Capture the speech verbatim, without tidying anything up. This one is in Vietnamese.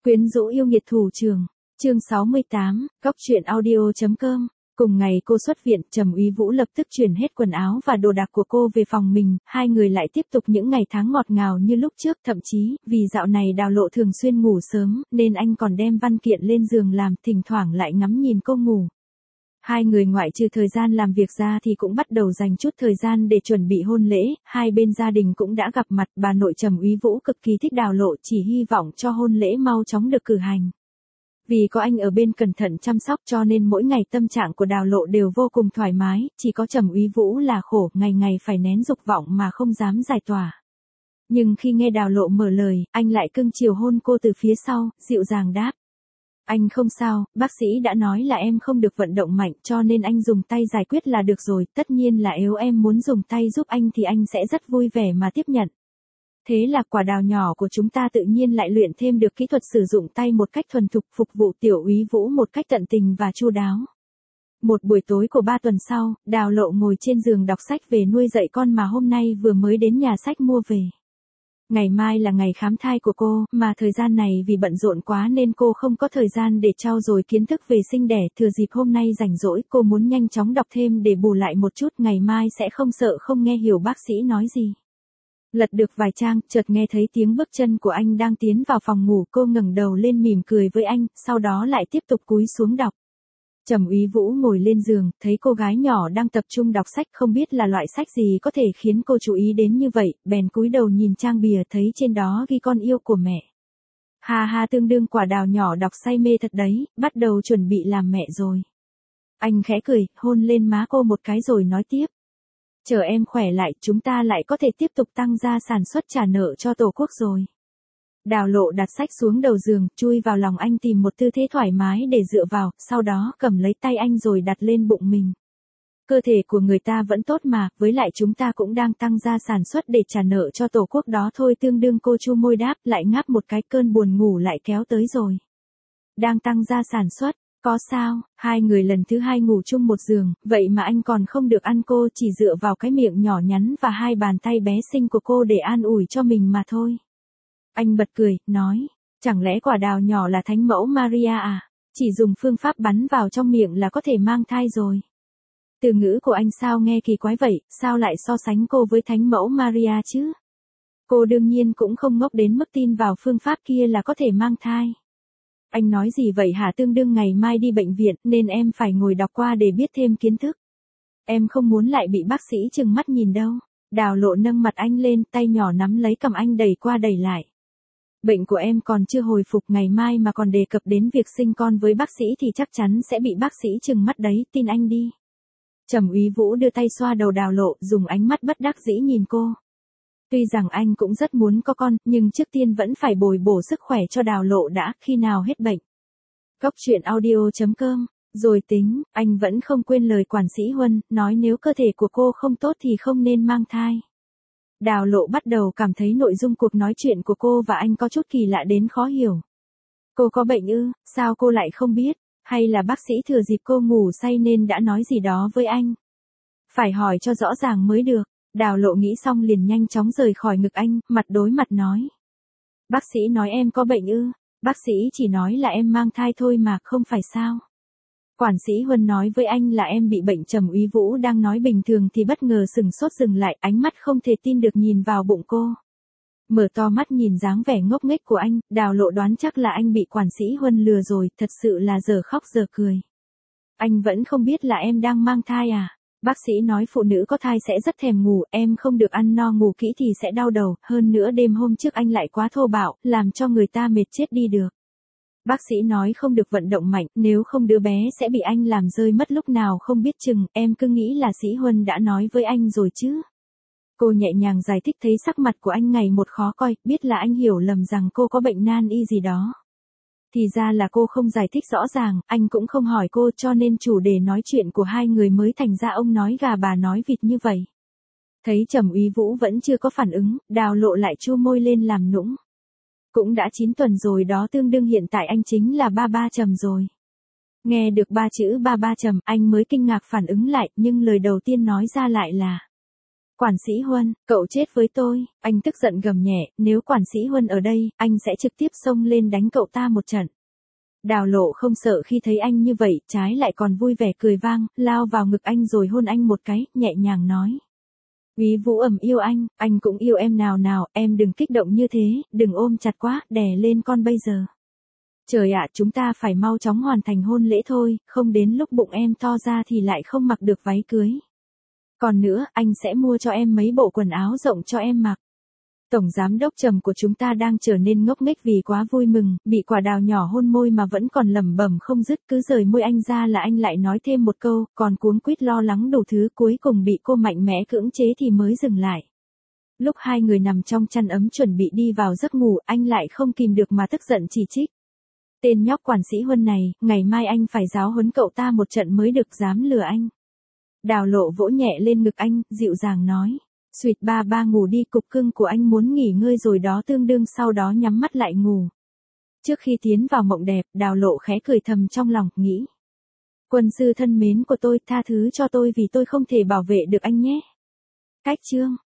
Quyến rũ yêu nghiệt thủ trưởng, chương sáu mươi tám, góc truyện audio chấm com. Cùng ngày cô xuất viện, Trầm Úy Vũ lập tức chuyển hết quần áo và đồ đạc của cô về phòng mình, hai người lại tiếp tục những ngày tháng ngọt ngào như lúc trước, thậm chí, vì dạo này Đào Lộ thường xuyên ngủ sớm, nên anh còn đem văn kiện lên giường làm, thỉnh thoảng lại ngắm nhìn cô ngủ. Hai người ngoại trừ thời gian làm việc ra thì cũng bắt đầu dành chút thời gian để chuẩn bị hôn lễ, hai bên gia đình cũng đã gặp mặt, bà nội Trầm Úy Vũ cực kỳ thích Đào Lộ, chỉ hy vọng cho hôn lễ mau chóng được cử hành. Vì có anh ở bên cẩn thận chăm sóc cho nên mỗi ngày tâm trạng của Đào Lộ đều vô cùng thoải mái, chỉ có Trầm Úy Vũ là khổ, ngày ngày phải nén dục vọng mà không dám giải tỏa. Nhưng khi nghe Đào Lộ mở lời, anh lại cưng chiều hôn cô từ phía sau, dịu dàng đáp. Anh không sao, bác sĩ đã nói là em không được vận động mạnh cho nên anh dùng tay giải quyết là được rồi, tất nhiên là nếu em muốn dùng tay giúp anh thì anh sẽ rất vui vẻ mà tiếp nhận. Thế là quả đào nhỏ của chúng ta tự nhiên lại luyện thêm được kỹ thuật sử dụng tay một cách thuần thục, phục vụ Tiểu Úy Vũ một cách tận tình và chu đáo. Một buổi tối của ba tuần sau, Đào Lộ ngồi trên giường đọc sách về nuôi dạy con mà hôm nay vừa mới đến nhà sách mua về. Ngày mai là ngày khám thai của cô, mà thời gian này vì bận rộn quá nên cô không có thời gian để trau dồi kiến thức về sinh đẻ, thừa dịp hôm nay rảnh rỗi cô muốn nhanh chóng đọc thêm để bù lại một chút, ngày mai sẽ không sợ không nghe hiểu bác sĩ nói gì. Lật được vài trang, chợt nghe thấy tiếng bước chân của anh đang tiến vào phòng ngủ, cô ngẩng đầu lên mỉm cười với anh, sau đó lại tiếp tục cúi xuống đọc. Trầm Úy Vũ ngồi lên giường, thấy cô gái nhỏ đang tập trung đọc sách, không biết là loại sách gì có thể khiến cô chú ý đến như vậy, bèn cúi đầu nhìn trang bìa thấy trên đó ghi con yêu của mẹ. Ha ha, tương đương quả đào nhỏ đọc say mê thật đấy, bắt đầu chuẩn bị làm mẹ rồi. Anh khẽ cười, hôn lên má cô một cái rồi nói tiếp. Chờ em khỏe lại, chúng ta lại có thể tiếp tục tăng gia sản xuất trả nợ cho Tổ quốc rồi. Đào Lộ đặt sách xuống đầu giường, chui vào lòng anh tìm một tư thế thoải mái để dựa vào, sau đó cầm lấy tay anh rồi đặt lên bụng mình. Cơ thể của người ta vẫn tốt mà, với lại chúng ta cũng đang tăng gia sản xuất để trả nợ cho Tổ quốc đó thôi, tương đương. Cô chu môi đáp, lại ngáp một cái, cơn buồn ngủ lại kéo tới rồi. Đang tăng gia sản xuất. Có sao, hai người lần thứ hai ngủ chung một giường, vậy mà anh còn không được ăn, cô chỉ dựa vào cái miệng nhỏ nhắn và hai bàn tay bé xinh của cô để an ủi cho mình mà thôi. Anh bật cười, nói, chẳng lẽ quả đào nhỏ là Thánh Mẫu Maria à, chỉ dùng phương pháp bắn vào trong miệng là có thể mang thai rồi. Từ ngữ của anh sao nghe kỳ quái vậy, sao lại so sánh cô với Thánh Mẫu Maria chứ? Cô đương nhiên cũng không ngốc đến mức tin vào phương pháp kia là có thể mang thai. Anh nói gì vậy hả, tương đương ngày mai đi bệnh viện nên em phải ngồi đọc qua để biết thêm kiến thức. Em không muốn lại bị bác sĩ trừng mắt nhìn đâu. Đào Lộ nâng mặt anh lên, tay nhỏ nắm lấy cằm anh đẩy qua đẩy lại. Bệnh của em còn chưa hồi phục, ngày mai mà còn đề cập đến việc sinh con với bác sĩ thì chắc chắn sẽ bị bác sĩ trừng mắt đấy, tin anh đi. Trầm Úy Vũ đưa tay xoa đầu Đào Lộ, dùng ánh mắt bất đắc dĩ nhìn cô. Tuy rằng anh cũng rất muốn có con, nhưng trước tiên vẫn phải bồi bổ sức khỏe cho Đào Lộ đã, khi nào hết bệnh. Góc truyện audio chấm com, rồi tính, anh vẫn không quên lời quản sĩ Huân, nói nếu cơ thể của cô không tốt thì không nên mang thai. Đào Lộ bắt đầu cảm thấy nội dung cuộc nói chuyện của cô và anh có chút kỳ lạ đến khó hiểu. Cô có bệnh ư, sao cô lại không biết, hay là bác sĩ thừa dịp cô ngủ say nên đã nói gì đó với anh? Phải hỏi cho rõ ràng mới được. Đào Lộ nghĩ xong liền nhanh chóng rời khỏi ngực anh, mặt đối mặt nói. Bác sĩ nói em có bệnh ư, bác sĩ chỉ nói là em mang thai thôi mà, không phải sao. Quản sĩ Huân nói với anh là em bị bệnh. Trầm Úy Vũ đang nói bình thường thì bất ngờ sừng sốt dừng lại, ánh mắt không thể tin được nhìn vào bụng cô. Mở to mắt nhìn dáng vẻ ngốc nghếch của anh, Đào Lộ đoán chắc là anh bị quản sĩ Huân lừa rồi, thật sự là giờ khóc giờ cười. Anh vẫn không biết là em đang mang thai à? Bác sĩ nói phụ nữ có thai sẽ rất thèm ngủ, em không được ăn no ngủ kỹ thì sẽ đau đầu, hơn nữa đêm hôm trước anh lại quá thô bạo, làm cho người ta mệt chết đi được. Bác sĩ nói không được vận động mạnh, nếu không đứa bé sẽ bị anh làm rơi mất lúc nào không biết chừng, em cứ nghĩ là sĩ Huân đã nói với anh rồi chứ. Cô nhẹ nhàng giải thích, thấy sắc mặt của anh ngày một khó coi, biết là anh hiểu lầm rằng cô có bệnh nan y gì đó. Thì ra là cô không giải thích rõ ràng, anh cũng không hỏi cô cho nên chủ đề nói chuyện của hai người mới thành ra ông nói gà bà nói vịt như vậy. Thấy Trầm Úy Vũ vẫn chưa có phản ứng, Đào Lộ lại chu môi lên làm nũng. Cũng đã chín tuần rồi đó, tương đương hiện tại anh chính là ba ba Trầm rồi. Nghe được ba chữ ba ba Trầm, anh mới kinh ngạc phản ứng lại, nhưng lời đầu tiên nói ra lại là. Quản sĩ Huân, cậu chết với tôi, anh tức giận gầm nhẹ, nếu quản sĩ Huân ở đây, anh sẽ trực tiếp xông lên đánh cậu ta một trận. Đào Lộ không sợ khi thấy anh như vậy, trái lại còn vui vẻ cười vang, lao vào ngực anh rồi hôn anh một cái, nhẹ nhàng nói. Úy Vũ Ẩm yêu anh, anh cũng yêu em nào nào, em đừng kích động như thế, đừng ôm chặt quá, đè lên con bây giờ. Trời ạ, chúng ta phải mau chóng hoàn thành hôn lễ thôi, không đến lúc bụng em to ra thì lại không mặc được váy cưới. Còn nữa, anh sẽ mua cho em mấy bộ quần áo rộng cho em mặc. Tổng giám đốc Trầm của chúng ta đang trở nên ngốc nghếch vì quá vui mừng, bị quả đào nhỏ hôn môi mà vẫn còn lẩm bẩm không dứt, cứ rời môi anh ra là anh lại nói thêm một câu, còn cuống quýt lo lắng đủ thứ, cuối cùng bị cô mạnh mẽ cưỡng chế thì mới dừng lại. Lúc hai người nằm trong chăn ấm chuẩn bị đi vào giấc ngủ, anh lại không kìm được mà tức giận chỉ trích. Tên nhóc quản sĩ Huân này, ngày mai anh phải giáo huấn cậu ta một trận mới được dám lừa anh. Đào Lộ vỗ nhẹ lên ngực anh, dịu dàng nói. Xuyệt ba ba ngủ đi, cục cưng của anh muốn nghỉ ngơi rồi đó, tương đương sau đó nhắm mắt lại ngủ. Trước khi tiến vào mộng đẹp, Đào Lộ khẽ cười thầm trong lòng, nghĩ. Quân sư thân mến của tôi, tha thứ cho tôi vì tôi không thể bảo vệ được anh nhé. Cách chương.